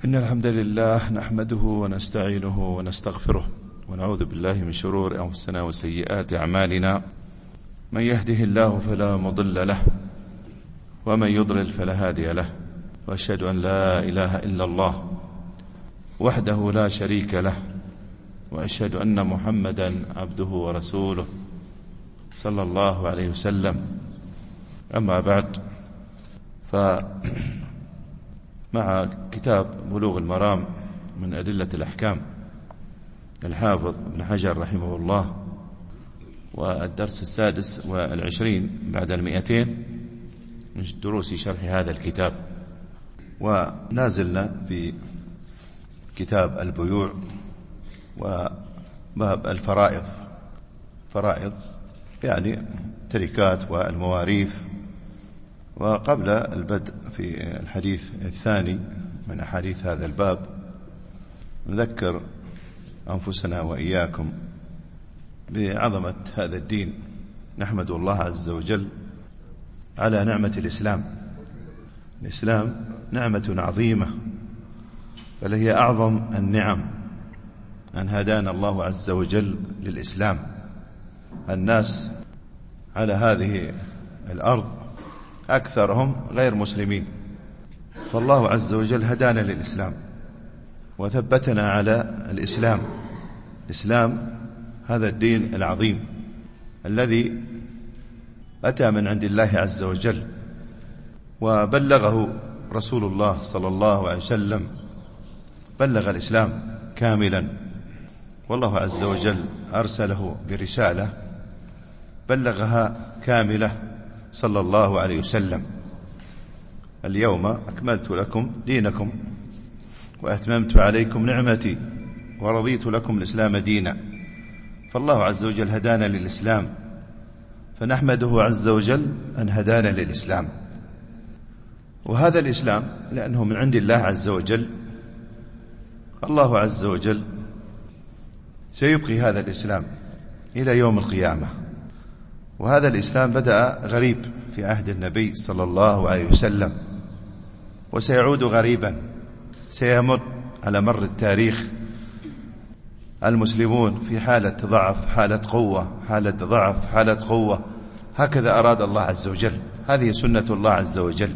إن الحمد لله نحمده ونستعينه ونستغفره ونعوذ بالله من شرور أنفسنا وسيئات أعمالنا. من يهده الله فلا مضل له ومن يضلل فلا هادي له، وأشهد أن لا إله إلا الله وحده لا شريك له، وأشهد أن محمدا عبده ورسوله صلى الله عليه وسلم. أما بعد، مع كتاب بلوغ المرام من أدلة الأحكام الحافظ ابن حجر رحمه الله، والدرس 26 بعد 200 من دروس شرح هذا الكتاب. ونازلنا في كتاب البيوع وباب الفرائض، فرائض يعني تركات والمواريث. وقبل البدء في الحديث الثاني من أحاديث هذا الباب، نذكر أنفسنا وإياكم بعظمة هذا الدين. نحمد الله عز وجل على نعمة الإسلام. الإسلام نعمة عظيمة، بل هي أعظم النعم أن هدانا الله عز وجل للإسلام. الناس على هذه الأرض أكثرهم غير مسلمين، فالله عز وجل هدانا للإسلام وثبتنا على الإسلام. الإسلام هذا الدين العظيم الذي أتى من عند الله عز وجل، وبلغه رسول الله صلى الله عليه وسلم، بلغ الإسلام كاملا، والله عز وجل أرسله برسالة بلغها كاملة صلى الله عليه وسلم. اليوم أكملت لكم دينكم وأتممت عليكم نعمتي ورضيت لكم الإسلام دينا. فالله عز وجل هدانا للإسلام، فنحمده عز وجل أن هدانا للإسلام. وهذا الإسلام لأنه من عند الله عز وجل، الله عز وجل سيبقي هذا الإسلام إلى يوم القيامة. وهذا الإسلام بدأ غريب في عهد النبي صلى الله عليه وسلم، وسيعود غريبا. سيمر على مر التاريخ المسلمون في حالة ضعف، حالة قوة، حالة ضعف، حالة قوة. هكذا أراد الله عز وجل، هذه سنة الله عز وجل.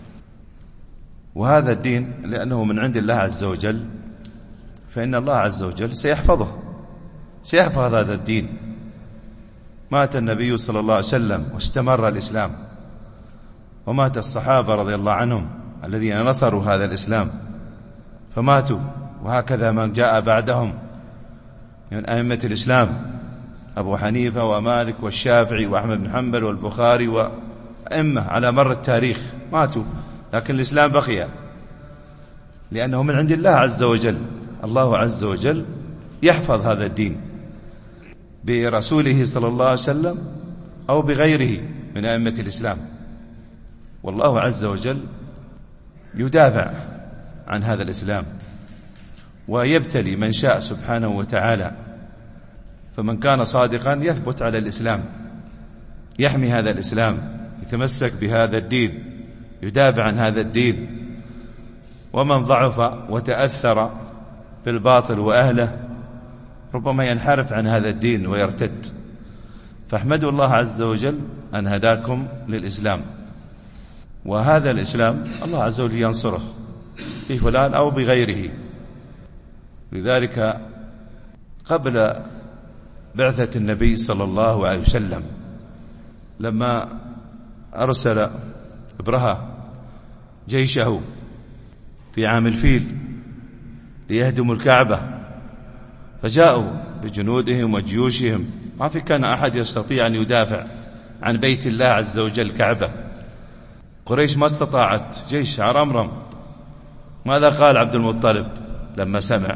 وهذا الدين لأنه من عند الله عز وجل، فإن الله عز وجل سيحفظه، سيحفظ هذا الدين. مات النبي صلى الله عليه وسلم واستمر الإسلام، ومات الصحابة رضي الله عنهم الذين نصروا هذا الإسلام فماتوا، وهكذا من جاء بعدهم من أئمة الإسلام، أبو حنيفة ومالك والشافعي وأحمد بن حنبل والبخاري وأئمة على مر التاريخ ماتوا، لكن الإسلام بقي لأنه من عند الله عز وجل. الله عز وجل يحفظ هذا الدين برسوله صلى الله عليه وسلم أو بغيره من أئمة الإسلام. والله عز وجل يدافع عن هذا الإسلام ويبتلي من شاء سبحانه وتعالى. فمن كان صادقا يثبت على الإسلام، يحمي هذا الإسلام، يتمسك بهذا الدين، يدافع عن هذا الدين. ومن ضعف وتأثر بالباطل وأهله ربما ينحرف عن هذا الدين ويرتد. فاحمدوا الله عز وجل أن هداكم للإسلام. وهذا الإسلام الله عز وجل ينصره في فلان أو بغيره. لذلك قبل بعثة النبي صلى الله عليه وسلم، لما أرسل إبرهة جيشه في عام الفيل ليهدموا الكعبة، فجاءوا بجنودهم وجيوشهم، ما في كان أحد يستطيع أن يدافع عن بيت الله عز وجل الكعبة. قريش ما استطاعت، جيش عرمرم. ماذا قال عبد المطلب لما سمع؟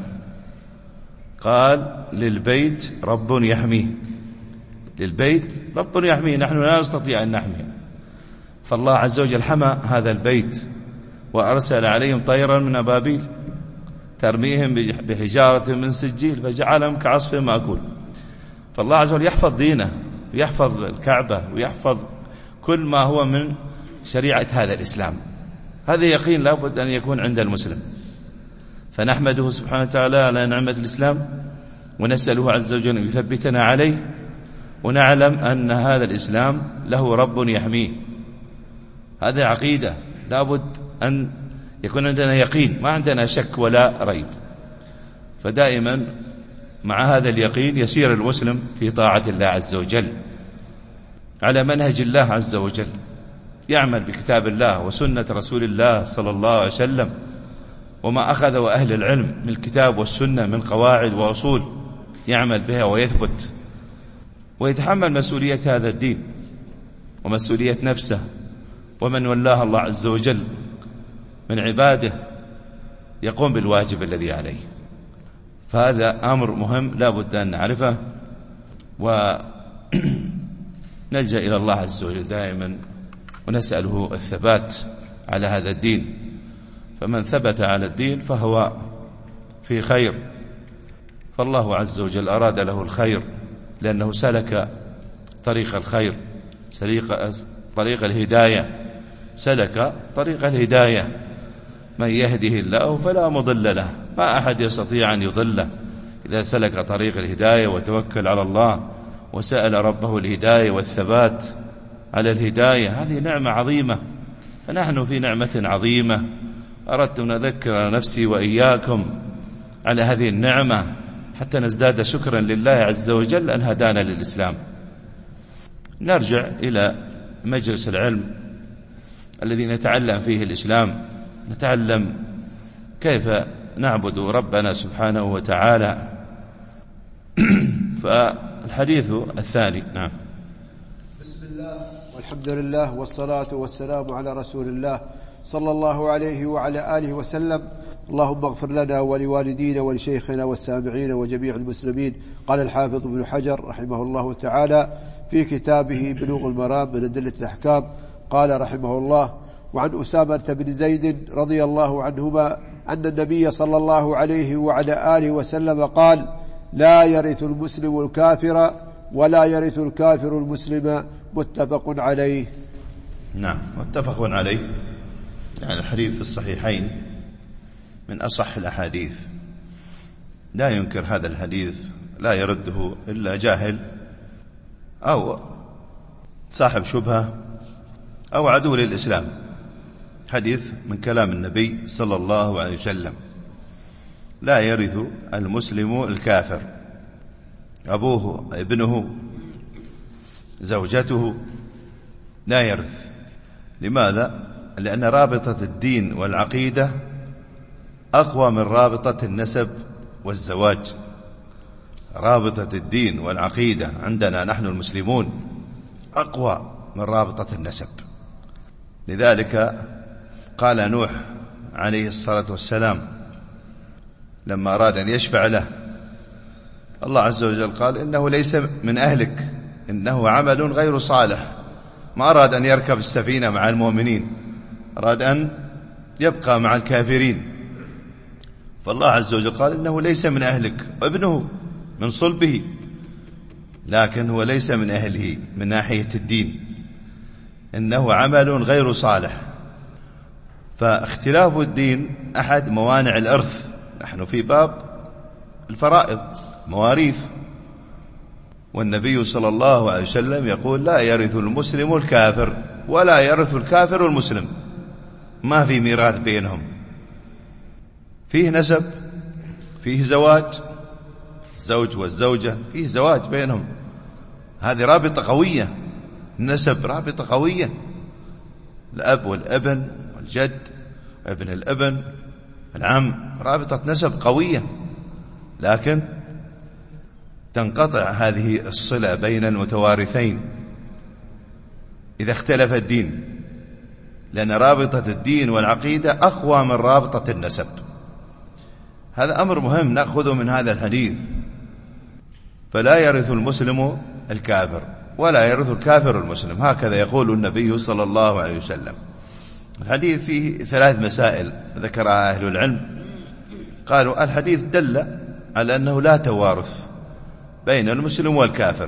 قال: للبيت رب يحميه، للبيت رب يحميه، نحن لا نستطيع أن نحميه. فالله عز وجل حمى هذا البيت، وأرسل عليهم طيرا من أبابيل ترميهم بحجارة من سجيل فجعلهم كعصف مأكول. فالله عز وجل يحفظ دينه ويحفظ الكعبة ويحفظ كل ما هو من شريعة هذا الإسلام. هذا يقين لابد أن يكون عند المسلم. فنحمده سبحانه وتعالى على نعمة الإسلام، ونسأله عز وجل أن يثبتنا عليه، ونعلم أن هذا الإسلام له رب يحميه. هذه عقيدة لابد أن يكون عندنا يقين، ما عندنا شك ولا ريب. فدائما مع هذا اليقين يسير المسلم في طاعة الله عز وجل على منهج الله عز وجل، يعمل بكتاب الله وسنة رسول الله صلى الله عليه وسلم، وما أخذه أهل العلم من الكتاب والسنة من قواعد وأصول يعمل بها ويثبت، ويتحمل مسؤولية هذا الدين ومسؤولية نفسه ومن ولاه الله عز وجل من عباده، يقوم بالواجب الذي عليه. فهذا أمر مهم لا بد أن نعرفه، ونلجأ إلى الله عز وجل دائما ونسأله الثبات على هذا الدين. فمن ثبت على الدين فهو في خير، فالله عز وجل أراد له الخير لأنه سلك طريق الخير، طريق الهداية، سلك طريق الهداية. من يهده الله فلا مضل له، ما أحد يستطيع أن يضله إذا سلك طريق الهداية وتوكل على الله وسأل ربه الهداية والثبات على الهداية. هذه نعمة عظيمة، فنحن في نعمة عظيمة. أردت أن أذكر نفسي وإياكم على هذه النعمة حتى نزداد شكرا لله عز وجل أن هدانا للإسلام. نرجع إلى مجلس العلم الذي نتعلم فيه الإسلام، نتعلم كيف نعبد ربنا سبحانه وتعالى. فالحديث الثاني. نعم. بسم الله والحمد لله والصلاة والسلام على رسول الله صلى الله عليه وعلى آله وسلم. اللهم اغفر لنا ولوالدينا ولشيخنا والسامعين وجميع المسلمين. قال الحافظ ابن حجر رحمه الله تعالى في كتابه بلوغ المرام من أدلة الأحكام، قال رحمه الله: وعن أسامة بن زيد رضي الله عنهما أن النبي صلى الله عليه وعلى آله وسلم قال: لا يرث المسلم الكافر ولا يرث الكافر المسلم. متفق عليه. نعم، متفق عليه. يعني الحديث في الصحيحين من أصح الأحاديث، لا ينكر هذا الحديث، لا يرده إلا جاهل أو صاحب شبهة أو عدو للإسلام. حديث من كلام النبي صلى الله عليه وسلم: لا يرث المسلم الكافر، أبوه، ابنه، زوجته لا يرث. لماذا؟ لأن رابطة الدين والعقيدة أقوى من رابطة النسب والزواج. رابطة الدين والعقيدة عندنا نحن المسلمون أقوى من رابطة النسب. لذلك قال نوح عليه الصلاة والسلام لما أراد أن يشفع له، الله عز وجل قال: إنه ليس من أهلك، إنه عمل غير صالح. ما أراد أن يركب السفينة مع المؤمنين، أراد أن يبقى مع الكافرين. فالله عز وجل قال: إنه ليس من أهلك، وابنه من صلبه، لكن هو ليس من أهله من ناحية الدين، إنه عمل غير صالح. فاختلاف الدين أحد موانع الإرث. نحن في باب الفرائض، مواريث، والنبي صلى الله عليه وسلم يقول: لا يرث المسلم الكافر ولا يرث الكافر المسلم. ما في ميراث بينهم، فيه نسب، فيه زواج، الزوج والزوجة فيه زواج بينهم، هذه رابطة قوية. النسب رابطة قوية، الأب والابن والجد ابن الابن العم، رابطة نسب قوية. لكن تنقطع هذه الصلة بين المتوارثين إذا اختلف الدين، لأن رابطة الدين والعقيدة أقوى من رابطة النسب. هذا أمر مهم نأخذه من هذا الحديث. فلا يرث المسلم الكافر ولا يرث الكافر المسلم، هكذا يقول النبي صلى الله عليه وسلم. الحديث فيه 3 مسائل ذكرها أهل العلم. قالوا الحديث دل على أنه لا توارث بين المسلم والكافر.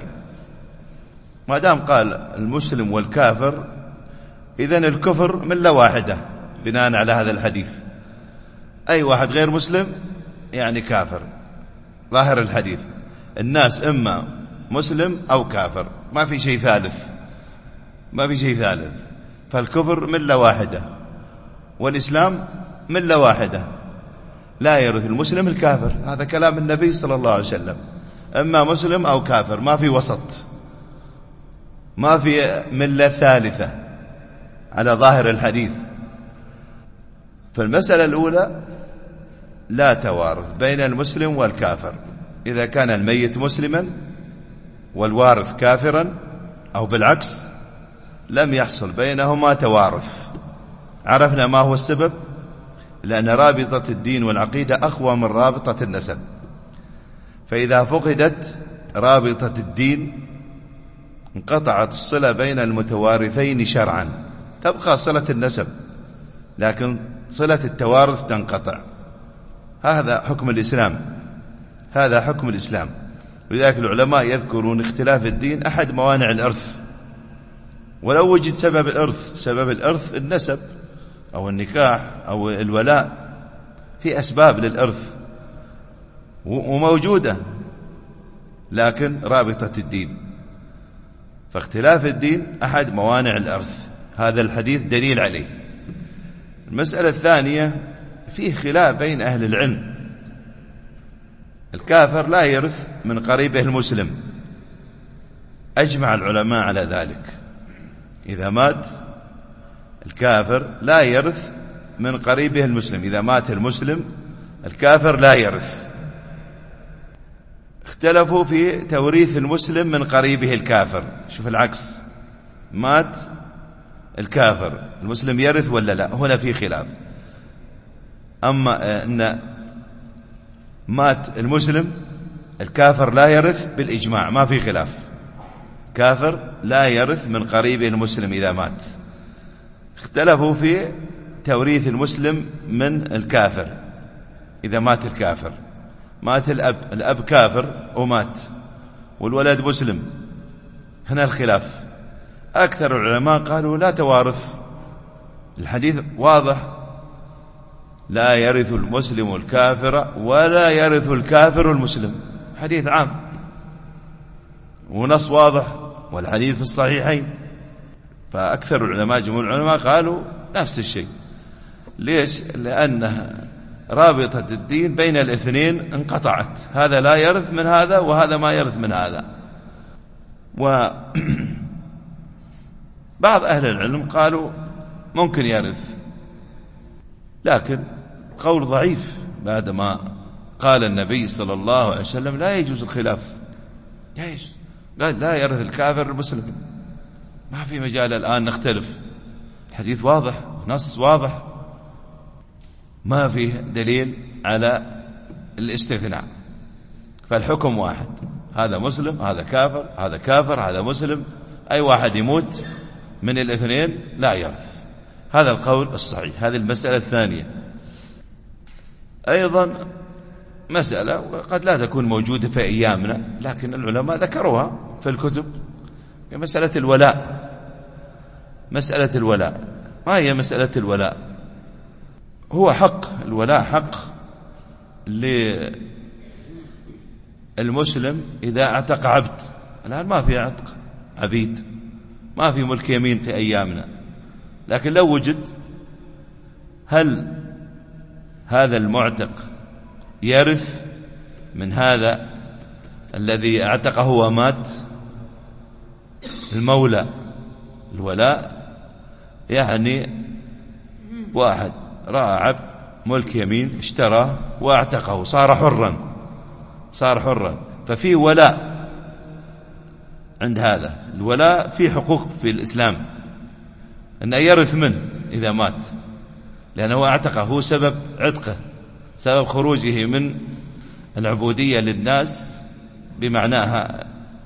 ما دام قال المسلم والكافر، إذن الكفر ملة واحدة بناء على هذا الحديث. أي واحد غير مسلم يعني كافر. ظاهر الحديث الناس إما مسلم أو كافر، ما في شيء ثالث، ما في شيء ثالث. فالكفر ملة واحدة والإسلام ملة واحدة، لا يرث المسلم الكافر. هذا كلام النبي صلى الله عليه وسلم، إما مسلم أو كافر، ما في وسط، ما في ملة ثالثة على ظاهر الحديث. فالمسألة الأولى لا توارث بين المسلم والكافر. إذا كان الميت مسلما والوارث كافرا أو بالعكس لم يحصل بينهما توارث. عرفنا ما هو السبب؟ لأن رابطة الدين والعقيدة أقوى من رابطة النسب. فإذا فقدت رابطة الدين انقطعت الصلة بين المتوارثين شرعا. تبقى صلة النسب لكن صلة التوارث تنقطع. هذا حكم الإسلام، هذا حكم الإسلام. ولذلك العلماء يذكرون اختلاف الدين أحد موانع الإرث. ولو وجد سبب الإرث، سبب الإرث النسب أو النكاح أو الولاء، في أسباب للإرث وموجودة، لكن رابطة الدين. فاختلاف الدين أحد موانع الإرث، هذا الحديث دليل عليه. المسألة الثانية فيه خلاف بين أهل العلم. الكافر لا يرث من قريبه المسلم، أجمع العلماء على ذلك. إذا مات الكافر لا يرث من قريبه المسلم. إذا مات المسلم الكافر لا يرث. اختلفوا في توريث المسلم من قريبه الكافر. شوف العكس، مات الكافر المسلم يرث ولا لا؟ هنا في خلاف. أما أن مات المسلم الكافر لا يرث بالإجماع، ما في خلاف. كافر لا يرث من قريبه المسلم إذا مات. اختلفوا في توريث المسلم من الكافر. إذا مات الكافر، مات الأب كافر ومات والولد مسلم، هنا الخلاف. أكثر العلماء قالوا لا توارث. الحديث واضح، لا يرث المسلم الكافر ولا يرث الكافر المسلم، حديث عام ونص واضح، والحديث في الصحيحين. فأكثر العلماء جمهور العلماء قالوا نفس الشيء. ليش؟ لأن رابطة الدين بين الاثنين انقطعت، هذا لا يرث من هذا وهذا ما يرث من هذا. وبعض أهل العلم قالوا ممكن يرث، لكن قول ضعيف بعدما قال النبي صلى الله عليه وسلم لا يجوز الخلاف. قال لا يرث الكافر المسلم، ما في مجال الآن نختلف. الحديث واضح، نص واضح، ما فيه دليل على الاستثناء. فالحكم واحد، هذا مسلم هذا كافر، هذا كافر هذا مسلم، أي واحد يموت من الاثنين لا يرث. هذا القول الصحيح. هذه المسألة الثانية. أيضا مسألة قد لا تكون موجودة في أيامنا لكن العلماء ذكروها في الكتب، مسألة الولاء. مسألة الولاء، ما هي مسألة الولاء؟ هو حق الولاء، حق للمسلم إذا اعتق عبد. الآن ما في عتق عبيد، ما في ملك يمين في أيامنا، لكن لو وجد، هل هذا المعتق يرث من هذا الذي اعتقه ومات؟ المولى، الولاء يعني واحد رأى عبد ملك يمين اشتراه واعتقه، صار حرا، ففي ولاء. عند هذا الولاء في حقوق في الإسلام أن يرث منه إذا مات، لأنه اعتقه، هو سبب عتقه، سبب خروجه من العبودية للناس بمعناها.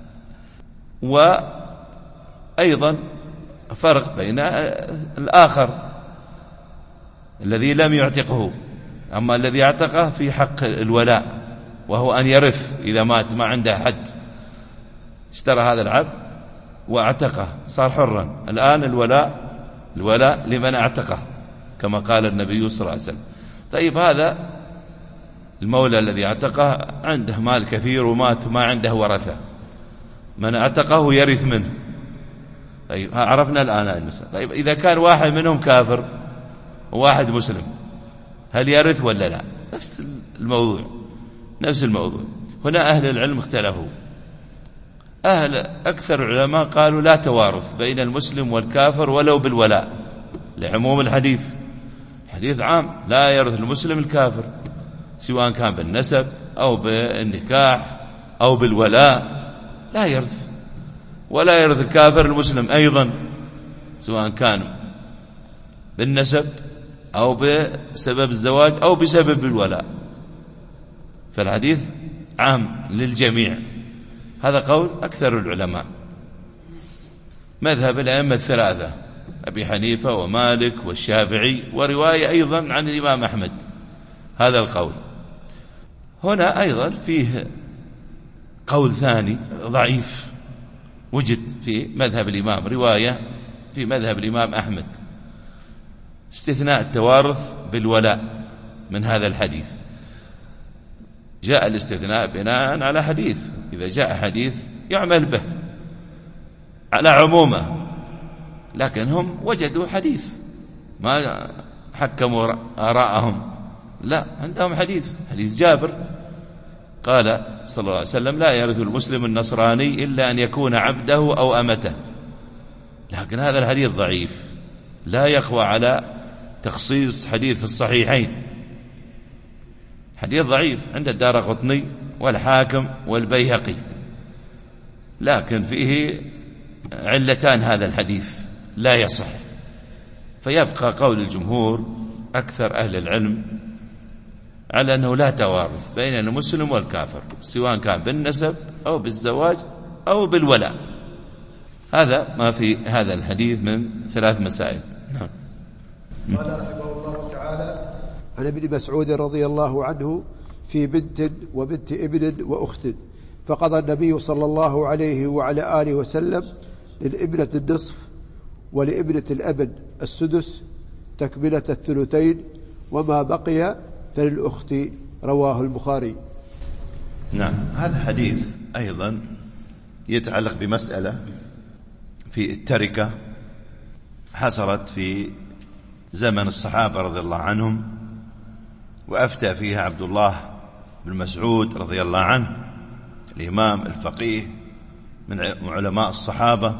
وأيضا فرق بين الآخر الذي لم يعتقه. أما الذي اعتقه في حق الولاء، وهو أن يرث إذا مات، ما عنده حد، اشترى هذا العبد واعتقه صار حرا. الآن الولاء لمن اعتقه كما قال النبي صلى الله عليه وسلم. طيب هذا المولى الذي اعتقه عنده مال كثير ومات ما عنده ورثة، من اعتقه يرث منه. طيب عرفنا الآن المسألة. طيب إذا كان واحد منهم كافر وواحد مسلم هل يرث ولا لا؟ نفس الموضوع. هنا أهل العلم اختلفوا. أكثر العلماء قالوا لا توارث بين المسلم والكافر ولو بالولاء، لعموم الحديث عام، لا يرث المسلم الكافر سواء كان بالنسب أو بالنكاح أو بالولاء، لا يرث. ولا يرث الكافر المسلم أيضا سواء كان بالنسب أو بسبب الزواج أو بسبب الولاء. فالحديث عام للجميع. هذا قول أكثر العلماء. مذهب الأئمة الثلاثة أبي حنيفة ومالك والشافعي، ورواية أيضا عن الإمام أحمد هذا القول. هنا أيضا فيه قول ثاني ضعيف وجد في مذهب الإمام، رواية في مذهب الإمام أحمد، استثناء التوارث بالولاء من هذا الحديث. جاء الاستثناء بناء على حديث، إذا جاء حديث يعمل به على عمومه، لكن هم وجدوا حديث ما حكموا آراءهم، لا، عندهم حديث جابر قال صلى الله عليه وسلم لا يرث المسلم النصراني إلا أن يكون عبده أو أمته. لكن هذا الحديث ضعيف لا يقوى على تخصيص حديث في الصحيحين، حديث ضعيف عند الدارقطني والحاكم والبيهقي، لكن فيه علتان هذا الحديث لا يصح. فيبقى قول الجمهور أكثر أهل العلم على أنه لا توارث بين المسلم والكافر سواء كان بالنسب أو بالزواج أو بالولاء. هذا ما في هذا الحديث من 3 مسائل. نعم. قال رحمه الله تعالى عن ابن مسعود رضي الله عنه في بنت وبنت ابن وأخت، فقضى النبي صلى الله عليه وعلى آله وسلم للابنة النصف ولابنة الأب السدس تكملة 2، وما بقي فللأخت، رواه البخاري. نعم. هذا حديث أيضا يتعلق بمسألة في التركة حصلت في زمن الصحابة رضي الله عنهم، وأفتى فيها عبد الله بن مسعود رضي الله عنه الإمام الفقيه من علماء الصحابة.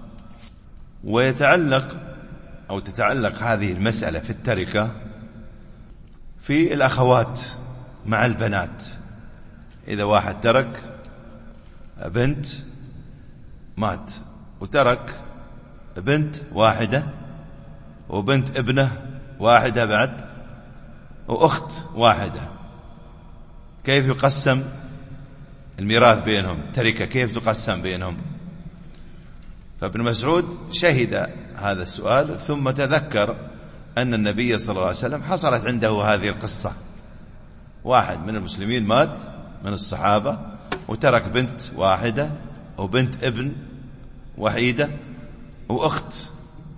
تتعلق هذه المسألة في التركة في الأخوات مع البنات. إذا واحد ترك بنت مات وترك بنت واحدة وبنت ابنه واحدة بعد وأخت واحدة، كيف يقسم الميراث بينهم؟ تركة كيف تقسم بينهم؟ فابن مسعود شهد هذا السؤال ثم تذكر أن النبي صلى الله عليه وسلم حصلت عنده هذه القصة. واحد من المسلمين مات من الصحابة وترك بنت واحدة وبنت ابن وحيدة وأخت،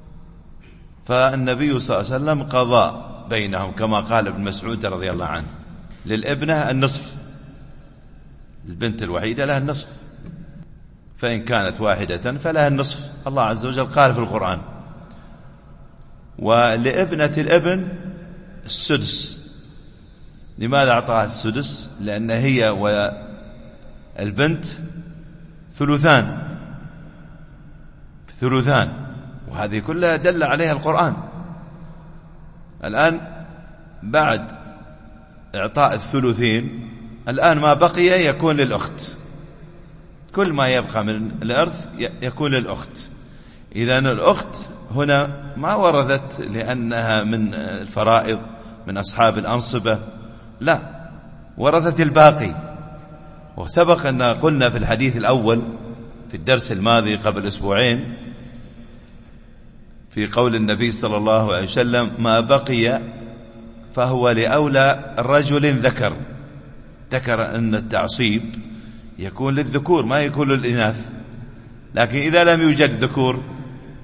فالنبي صلى الله عليه وسلم قضى بينهم كما قال ابن مسعود رضي الله عنه. للابنة النصف، البنت الوحيدة لها النصف، فإن كانت واحدة فلها النصف، الله عز وجل قال في القرآن. ولابنة الابن السدس. لماذا أعطاها السدس؟ لأن هي والبنت ثلثان، وهذه كلها دل عليها القرآن. الآن بعد إعطاء الثلثين الآن ما بقي يكون للأخت، كل ما يبقى من الإرث يكون للأخت. إذن الأخت هنا ما ورثت لأنها من الفرائض من أصحاب الأنصبة، لا، ورثت الباقي. وسبق أن قلنا في الحديث الأول في الدرس الماضي قبل أسبوعين في قول النبي صلى الله عليه وسلم ما بقي فهو لأولى رجل ذكر أن التعصيب يكون للذكور ما يكون للإناث، لكن إذا لم يوجد ذكور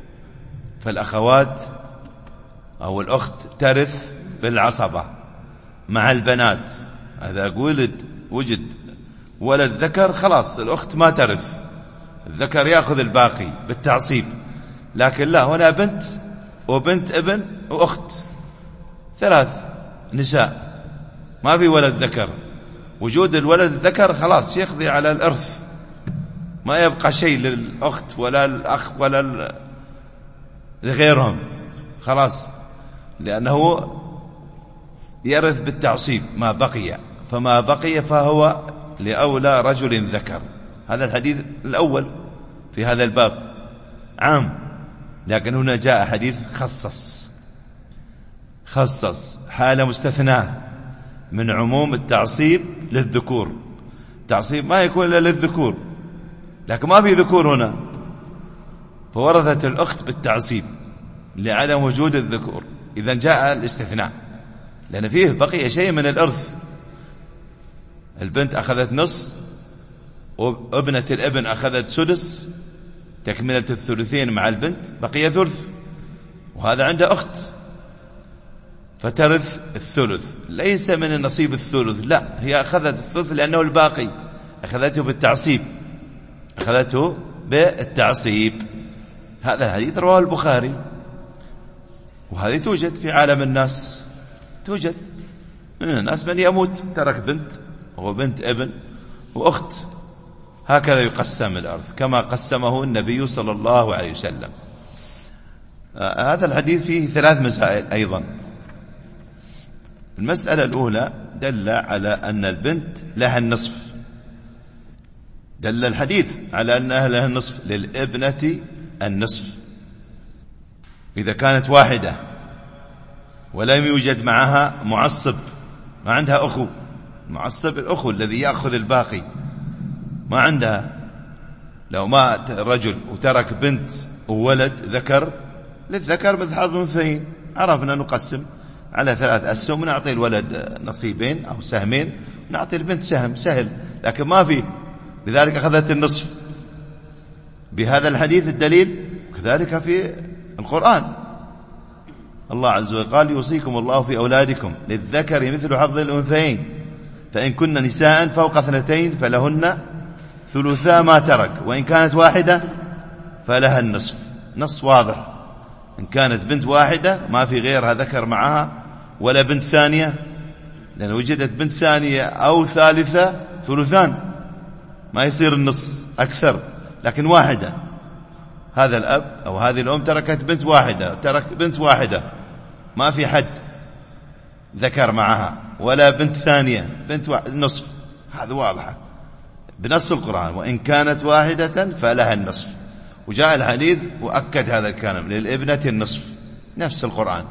فالأخوات أو الأخت ترث بالعصبة، مع البنات، هذا وجد ولد ذكر خلاص الأخت ما ترث، الذكر يأخذ الباقي بالتعصيب. لكن لا، هنا بنت وبنت ابن وأخت، 3 نساء، ما في ولد ذكر. وجود الولد الذكر خلاص يقضي على الإرث، ما يبقى شيء للأخت ولا الأخ ولا لغيرهم، خلاص، لأنه يرث بالتعصيب ما بقي، فما بقي فهو لأولى رجل ذكر. هذا الحديث الأول في هذا الباب عام، لكن هنا جاء حديث خصص حالة مستثناة من عموم التعصيب للذكور. التعصيب ما يكون إلا للذكور، لكن ما في ذكور هنا، فورثت الأخت بالتعصيب لعدم وجود الذكور. إذا جاء الاستثناء، لأن فيه بقي شيء من الإرث. البنت أخذت نص، وابنة الابن أخذت سدس، تكملة الثلثين مع البنت، بقي ثلث، وهذا عنده أخت فترث الثلث، ليس من النصيب الثلث، لا، هي أخذت الثلث لأنه الباقي، أخذته بالتعصيب. هذا الحديث رواه البخاري، وهذه توجد في عالم الناس، توجد من الناس من يموت ترك بنت وبنت ابن وأخت، هكذا يقسم الأرض كما قسمه النبي صلى الله عليه وسلم. هذا الحديث فيه 3 مسائل أيضا. المسألة الأولى دل على أن البنت لها النصف، دل الحديث على أنها لها النصف، للابنة النصف إذا كانت واحدة ولم يوجد معها معصب، ما عندها أخو، معصب الأخو الذي يأخذ الباقي ما عندها. لو مات رجل وترك بنت وولد ذكر، للذكر مثل حظ الأنثيين، عرفنا نقسم على 3 أسهم، ونعطي الولد نصيبين أو سهمين، ونعطي البنت سهم، سهل. لكن ما في، لذلك أخذت النصف بهذا الحديث الدليل. كذلك في القرآن الله عز وجل قال: يوصيكم الله في أولادكم للذكر مثل حظ الأنثيين، فإن كن نساء فوق 2 فلهن ثلثا ما ترك، وإن كانت واحدة فلها النصف. نص واضح، إن كانت بنت واحدة ما في غيرها ذكر معها ولا بنت ثانية، لأن وجدت بنت ثانية أو ثالثة ثلثان، ما يصير النص أكثر. لكن واحدة، هذا الأب أو هذه الأم تركت بنت واحدة، ترك بنت واحدة، ما في حد ذكر معها ولا بنت ثانية، بنت نصف، هذا واضحة بنص القرآن: وإن كانت واحدة فلها النصف. وجاء الحديث وأكد هذا الكلام: للابنة النصف، نفس القرآن.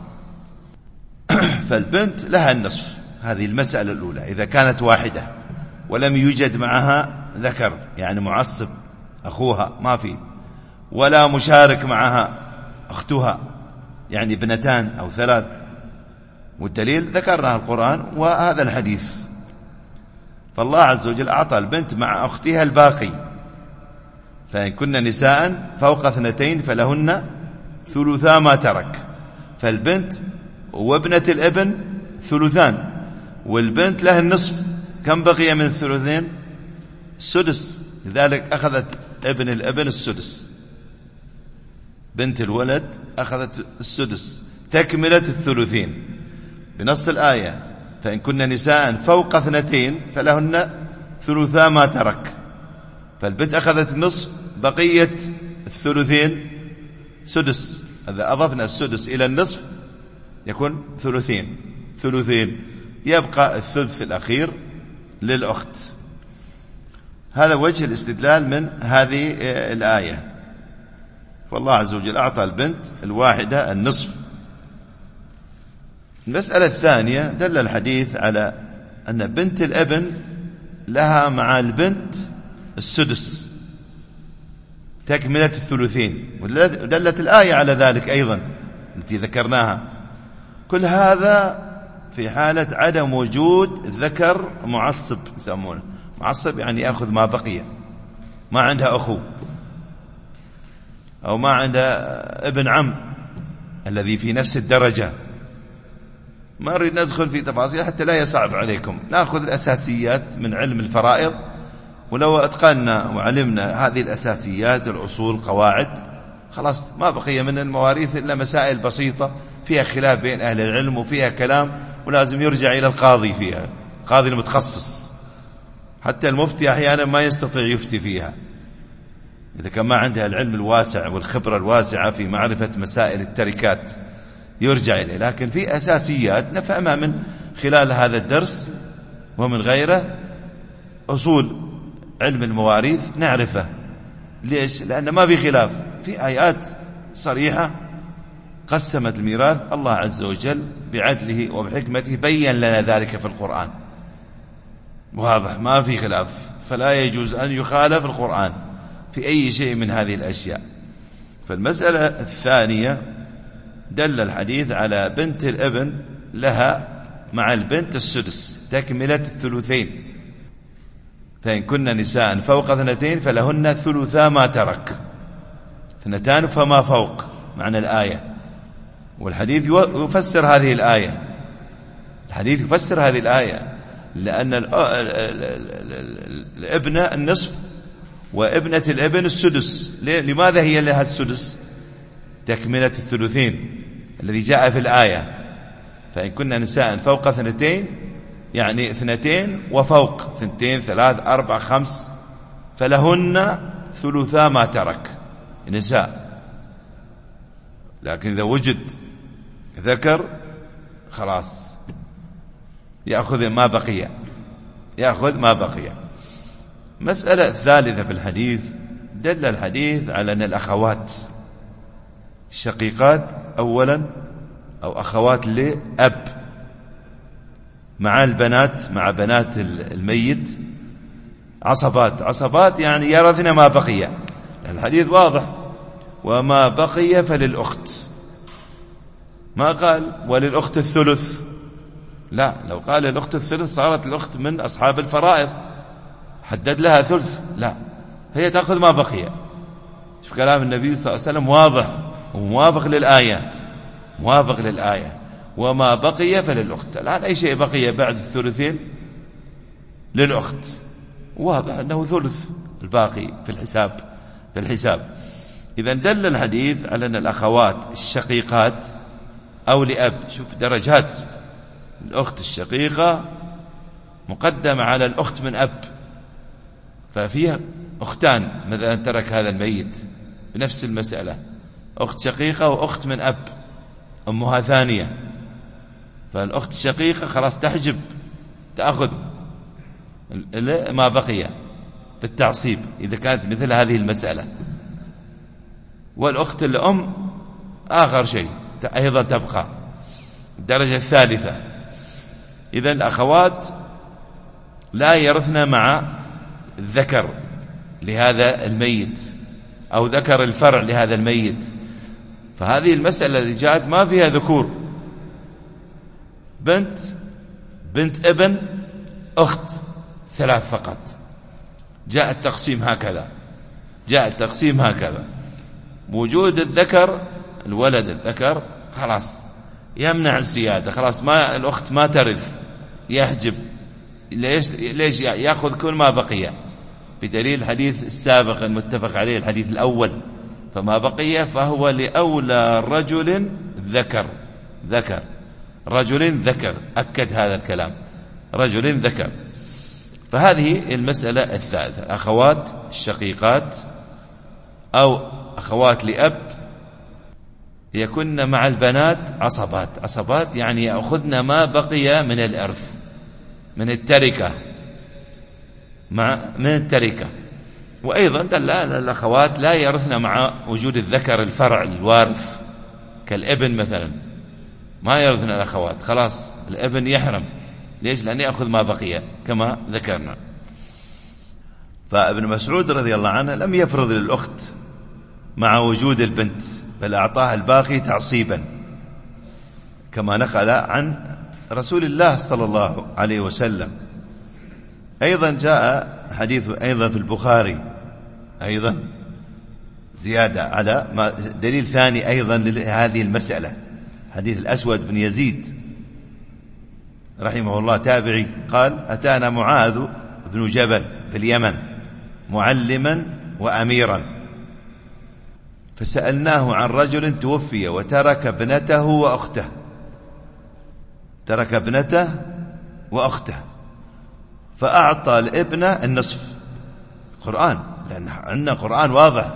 فالبنت لها النصف، هذه المسألة الأولى إذا كانت واحدة ولم يوجد معها ذكر، يعني معصب أخوها ما في، ولا مشارك معها أختها، يعني 2 أو 3. والدليل ذكرنا القرآن وهذا الحديث. فالله عز وجل أعطى البنت مع أختها الباقي، فإن كن نساء فوق 2 فلهن ثلثا ما ترك. فالبنت وابنة الابن ثلثان، والبنت له النصف. كم بقي من الثلثين؟ السدس، لذلك أخذت ابن الابن السدس، بنت الولد أخذت السدس، تكملة الثلثين بنص الآية: فإن كن نساء فوق 2 فلهن ثلثا ما ترك. فالبنت أخذت النصف، بقية الثلثين سدس، إذا أضفنا السدس إلى النصف يكون ثلثين، يبقى الثلث الأخير للأخت. هذا وجه الاستدلال من هذه الآية. فالله عز وجل أعطى البنت الواحدة النصف. المسألة الثانية دل الحديث على أن بنت الابن لها مع البنت السدس، تكملة الثلثين، ودلت الآية على ذلك أيضا التي ذكرناها. كل هذا في حالة عدم وجود ذكر معصب، يسمونه معصب، يعني يأخذ ما بقي، ما عندها أخو أو ما عندها ابن عم الذي في نفس الدرجة، ما نريد ندخل في تفاصيل حتى لا يصعب عليكم. نأخذ الأساسيات من علم الفرائض، ولو أتقنا وعلمنا هذه الأساسيات الأصول قواعد خلاص ما بقي من المواريث إلا مسائل بسيطة فيها خلاف بين أهل العلم وفيها كلام، ولازم يرجع إلى القاضي فيها، القاضي المتخصص. حتى المفتي أحيانا ما يستطيع يفتي فيها إذا كان ما عنده العلم الواسع والخبرة الواسعة في معرفة مسائل التركات، يرجع إليه. لكن في أساسيات نفهمها من خلال هذا الدرس ومن غيره، أصول علم المواريث نعرفه. ليش؟ لأن ما في خلاف، في آيات صريحة قسمت الميراث، الله عز وجل بعدله وبحكمته بين لنا ذلك في القرآن، واضح ما في خلاف، فلا يجوز أن يخالف القرآن في أي شيء من هذه الأشياء. فالمسألة الثانية، دل الحديث على بنت الابن لها مع البنت السدس تكملة الثلثين، فإن كن نساء فوق 2 فلهن ثلثا ما ترك، 2 فما فوق معنى الآية. والحديث يفسر هذه الآية، الحديث يفسر هذه الآية، لأن الابنة النصف وابنة الابن السدس. لماذا هي لها السدس؟ تكملة الثلثين الذي جاء في الآية. فإن كنا نساء فوق 2 يعني 2 وفوق 2 3 4 5 فلهن ثلثا ما ترك نساء. لكن إذا وجد ذكر خلاص يأخذ ما بقي، يأخذ ما بقي. مسألة ثالثة في الحديث، دل الحديث على أن الأخوات الشقيقات أولا أو أخوات لأب مع البنات، مع بنات الميت عصبات، عصبات يعني يرثن ما بقي. الحديث واضح، وما بقي فللأخت، ما قال وللأخت الثلث، لا، لو قال الأخت الثلث صارت الأخت من أصحاب الفرائض، حدد لها ثلث، لا، هي تأخذ ما بقي. شوف كلام النبي صلى الله عليه وسلم واضح وموافق للآية، موافق للآية، وما بقي فللأخت. الآن أي شيء بقي بعد الثلثين للأخت، واضح أنه ثلث الباقي في الحساب. إذا دل الحديث على أن الأخوات الشقيقات أو لأب، شوف درجات، الأخت الشقيقة مقدمة على الأخت من أب، ففيها أختان مثلا ترك هذا الميت بنفس المسألة، أخت شقيقة وأخت من أب أمها ثانية، فالأخت الشقيقة خلاص تحجب، تأخذ ما بقي بالتعصيب إذا كانت مثل هذه المسألة. والأخت الأم آخر شيء أيضا تبقى الدرجة الثالثة. إذن الأخوات لا يرثن مع الذكر لهذا الميت أو ذكر الفرع لهذا الميت، فهذه المسألة اللي جاءت ما فيها ذكور، بنت ابن أخت 3 فقط. جاء التقسيم هكذا، جاء التقسيم هكذا. وجود الذكر الولد الذكر خلاص يمنع الزيادة، خلاص ما الأخت ما ترث، يحجب. ليش يأخذ كل ما بقي؟ بدليل الحديث السابق المتفق عليه، الحديث الأول، فما بقي فهو لأولى رجل ذكر، رجل ذكر، أكد هذا الكلام، رجل ذكر. فهذه المسألة الثالثة، أخوات الشقيقات أو أخوات لأب يكن مع البنات عصبات، عصبات يعني يأخذن ما بقي من الإرث، من التركة، من التركة. وأيضا دل أن الأخوات لا يرثن مع وجود الذكر الفرع الوارث كالابن مثلا، ما يرثن الأخوات، خلاص الابن يحرم. ليش؟ لأن يأخذ ما بقي كما ذكرنا. فابن مسعود رضي الله عنه لم يفرض للأخت مع وجود البنت، بل أعطاها الباقي تعصيبا كما نقل عن رسول الله صلى الله عليه وسلم. أيضا جاء حديث أيضا في البخاري أيضا زيادة على دليل ثاني أيضا لهذه المسألة، حديث الأسود بن يزيد رحمه الله تابعي، قال: أتانا معاذ بن جبل في اليمن معلما وأميرا، فسألناه عن رجل توفي وترك ابنته وأخته. ترك ابنته وأخته، فأعطى الابن النصف. قرآن، لأن عندنا قرآن واضح،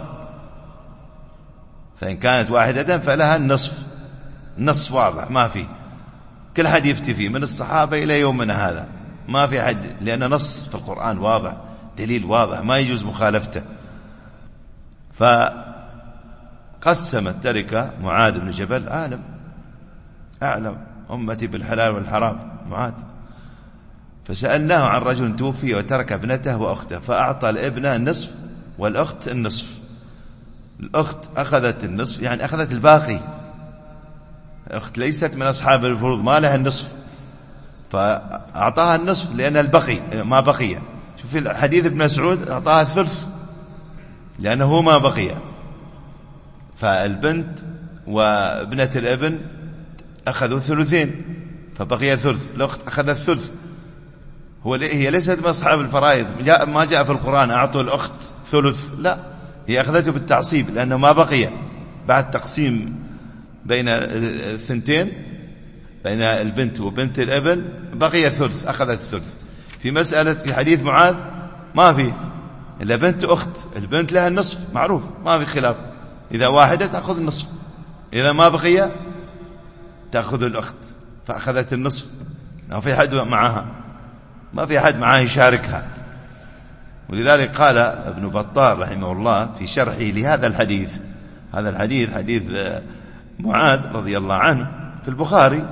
فإن كانت واحدة فلها النصف. النص واضح، ما في كل حد يفتي فيه من الصحابة إلى يومنا هذا، ما في حد، لأن نص في القرآن واضح، دليل واضح ما يجوز مخالفته. فقسم التركة معاذ بن جبل، عالم أعلم أمتي بالحلال والحرام معاذ، فسألناه عن رجل توفي وترك ابنته وأخته، فأعطى الابن النصف والأخت النصف. الأخت أخذت النصف، يعني أخذت الباقي. الأخت ليست من أصحاب الفروض، ما لها النصف، فأعطاها النصف لأن البقي ما بقي. شوف الحديث ابن مسعود، أعطاها الثلث لأنه ما بقي. فالبنت وابنة الابن أخذوا ثلثين فبقي ثلث، الأخت أخذت ثلث. هي ليست من أصحاب الفرائض، ما جاء في القرآن أعطوا الأخت ثلث، لا، هي أخذته بالتعصيب لأنه ما بقي. بعد تقسيم بين الثنتين، بين البنت وبنت الابن، بقي ثلث، أخذت ثلث. في مسألة في حديث معاذ ما في إلا بنت أخت، البنت لها النصف معروف، ما في خلاف، إذا واحدة تأخذ النصف، إذا ما بقي تأخذ الأخت، فأخذت النصف. ما في حد معها، ما في حد معها يشاركها. ولذلك قال ابن بطال رحمه الله في شرحه لهذا الحديث، هذا الحديث حديث معاذ رضي الله عنه في البخاري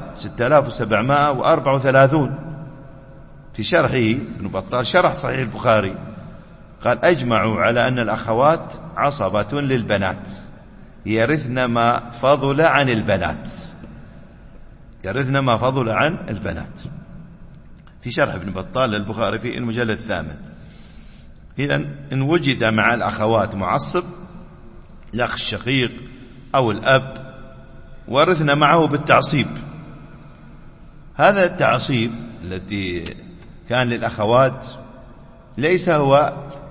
6734، في شرحه ابن بطال شرح صحيح البخاري قال: أجمعوا على أن الأخوات عصبة للبنات يرثن ما فضل عن البنات، يرثن ما فضل عن البنات، في شرح ابن بطال للبخاري في المجلد 8. إذن إن وجد مع الأخوات معصب، الأخ الشقيق أو الأب، ورثنا معه بالتعصيب. هذا التعصيب الذي كان للأخوات ليس هو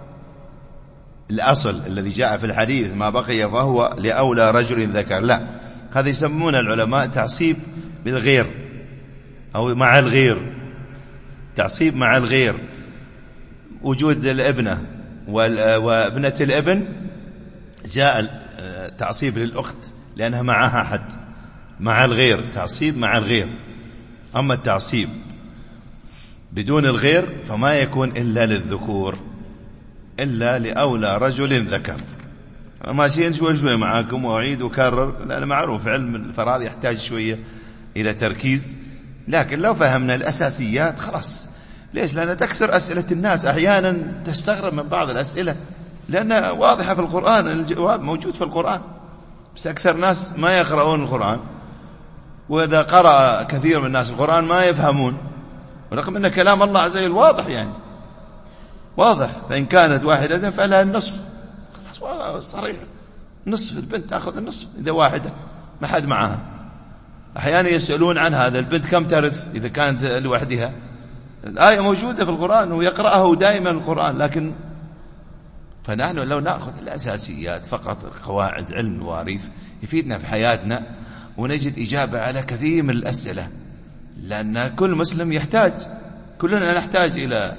الأصل الذي جاء في الحديث ما بقي فهو لأولى رجل ذكر، لا، هذا يسمون العلماء تعصيب بالغير أو مع الغير، تعصيب مع الغير. وجود الابنة وابنة الابن جاء تعصيب للأخت لأنها معها حد، مع الغير تعصيب مع الغير. أما التعصيب بدون الغير فما يكون إلا للذكور، إلا لأولى رجل ذكر. ماشيين شوي شوي معاكم وأعيد وكرر، لأن معروف علم الفرائض يحتاج شوية إلى تركيز، لكن لو فهمنا الأساسيات خلاص. ليش؟ لأن تكثر أسئلة الناس، أحيانا تستغرب من بعض الأسئلة لأنها واضحة في القرآن، الجواب موجود في القرآن، بس أكثر ناس ما يقرؤون القرآن، وإذا قرأ كثير من الناس القرآن ما يفهمون، ورغم أن كلام الله عز وجل واضح، يعني واضح. فإن كانت واحدة فلها النصف، خلاص واضح صريح، نصف، البنت تأخذ النصف إذا واحدة ما حد معها. أحيانا يسألون عن هذا، البنت كم ترث إذا كانت لوحدها؟ الآية موجودة في القرآن ويقرأه دائما القرآن، لكن فنحن لو نأخذ الأساسيات فقط، قواعد علم الوارث يفيدنا في حياتنا، ونجد إجابة على كثير من الأسئلة، لأن كل مسلم يحتاج، كلنا نحتاج إلى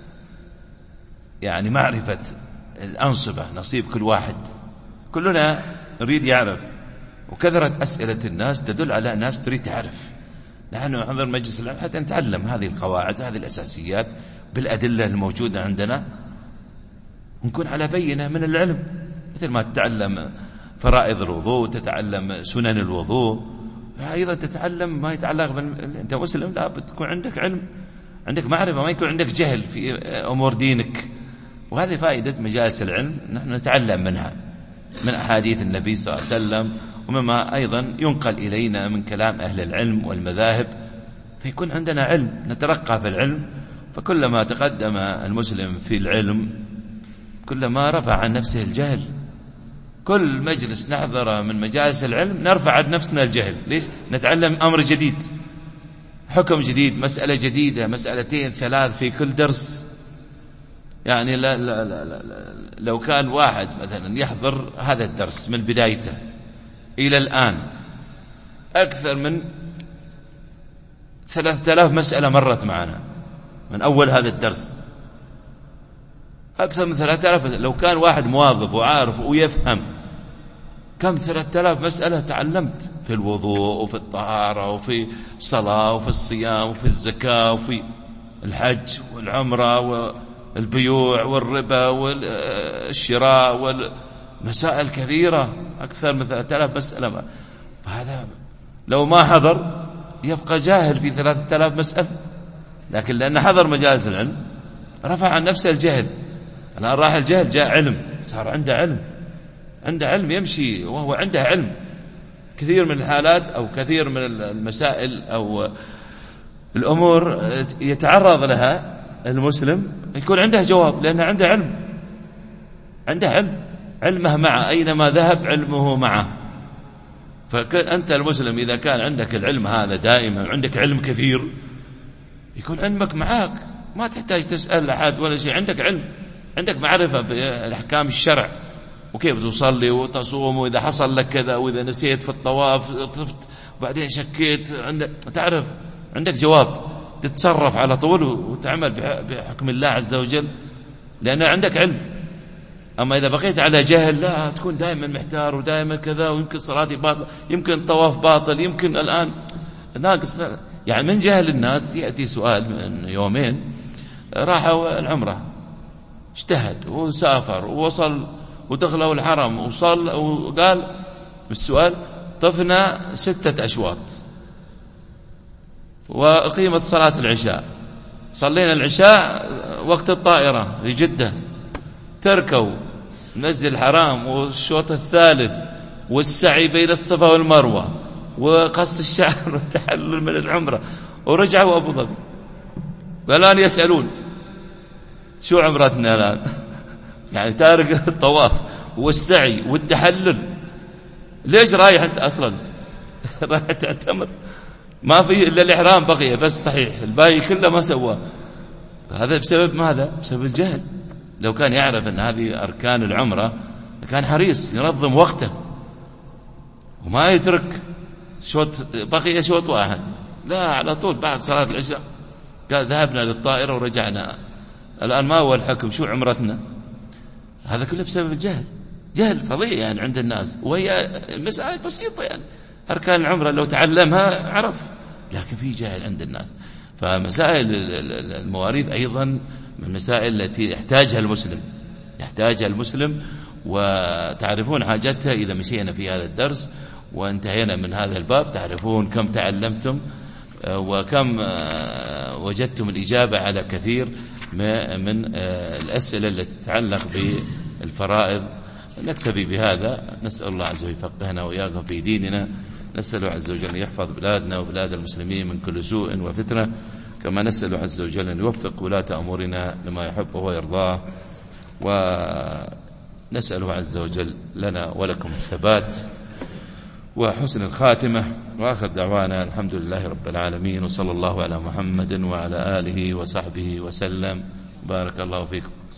يعني معرفة الأنصبة، نصيب كل واحد، كلنا نريد يعرف. وكثرة أسئلة الناس تدل على ناس تريد تعرف. نحن نحضر مجلس العلم حتى نتعلم هذه القواعد وهذه الأساسيات بالأدلة الموجودة عندنا، ونكون على بينة من العلم، مثل ما تتعلم فرائض الوضوء، تتعلم سنن الوضوء، أيضا تتعلم ما يتعلق أنت مسلم، لا بتكون عندك علم، عندك معرفة، ما يكون عندك جهل في أمور دينك. وهذه فائدة مجالس العلم، نحن نتعلم منها، من أحاديث النبي صلى الله عليه وسلم، ومما أيضا ينقل إلينا من كلام أهل العلم والمذاهب، فيكون عندنا علم، نترقى في العلم. فكلما تقدم المسلم في العلم كلما رفع عن نفسه الجهل. كل مجلس نحضره من مجالس العلم نرفع عن نفسنا الجهل. ليش؟ نتعلم أمر جديد. حكم جديد، مسألة جديدة، مسألتين 3 في كل درس. يعني لو كان واحد مثلا يحضر هذا الدرس من بدايته إلى الآن أكثر من 3000 مسألة مرت معنا من أول هذا الدرس، أكثر من 3000. لو كان واحد مواظب وعارف ويفهم كم 3000 مسألة تعلمت في الوضوء وفي الطهارة وفي الصلاة وفي الصيام وفي الزكاة وفي الحج والعمرة والبيوع والربا والشراء والمسائل كثيرة، أكثر من 3000 مسألة. فهذا لو ما حضر يبقى جاهل في 3000 مسألة، لكن لأنه حضر مجالس العلم رفع عن نفسه الجهل. الآن راح الجهل جاء علم، صار عنده علم، عنده علم يمشي وهو عنده علم. كثير من الحالات أو كثير من المسائل أو الأمور يتعرض لها المسلم يكون عنده جواب، لأنه عنده علم، عنده علم، علمه معه، أينما ذهب علمه معه. فأنت المسلم إذا كان عندك العلم هذا دائما، عندك علم كثير، يكون علمك معك، ما تحتاج تسأل أحد ولا شيء، عندك علم، عندك معرفة بأحكام الشرع وكيف تصلي وتصوم، وإذا حصل لك كذا، وإذا نسيت في الطواف طفت وبعدين شكيت، تعرف، عندك جواب، تتصرف على طول وتعمل بحكم الله عز وجل، لأن عندك علم. أما إذا بقيت على جهل لا، تكون دائما محتار ودائما كذا، ويمكن صلاتي باطل، يمكن الطواف باطل، يمكن الآن ناقص. يعني من جهل الناس يأتي سؤال من يومين، راحوا العمرة، اجتهد وسافر ووصل ودخلوا الحرم وصل، وقال السؤال: طفنا 6 أشواط وقيمة صلاة العشاء، صلينا العشاء وقت الطائرة لجدة، تركوا المسجد الحرام والشوط الثالث والسعي بين الصفا والمروة وقص الشعر والتحلل من العمرة، ورجعوا أبو ظبي. والآن يسألون شو عمرتنا الآن؟ يعني تارك الطواف والسعي والتحلل، ليش رايح أنت أصلا؟ رايح تعتمر، ما في إلا الإحرام بقي بس صحيح، الباقي كله ما سواه. هذا بسبب ماذا؟ بسبب الجهل. لو كان يعرف أن هذه أركان العمرة كان حريص ينظم وقته وما يترك بقي شوط واحد، لا، على طول بعد صلاة العشاء قال ذهبنا للطائرة ورجعنا. الآن ما هو الحكم؟ شو عمرتنا؟ هذا كله بسبب الجهل، جهل فظيع يعني عند الناس، وهي مسائل بسيطة يعني أركان العمرة لو تعلمها عرف، لكن في جهل عند الناس. فمسائل المواريث أيضا من المسائل التي يحتاجها المسلم، وتعرفون حاجتها إذا مشينا في هذا الدرس وانتهينا من هذا الباب، تعرفون كم تعلمتم وكم وجدتم الإجابة على كثير من الأسئلة التي تتعلق بالفرائض. نكتفي بهذا، نسأل الله عز وجل يفقهنا وإياكم في ديننا، نسأل عز وجل أن يحفظ بلادنا وبلاد المسلمين من كل سوء وفتنة، كما نسأل عز وجل أن يوفق ولاة أمورنا لما يحبه ويرضاه، ونسأله عز وجل لنا ولكم الثبات وحسن الخاتمة. وآخر دعوانا الحمد لله رب العالمين، وصلى الله على محمد وعلى آله وصحبه وسلم. بارك الله فيكم.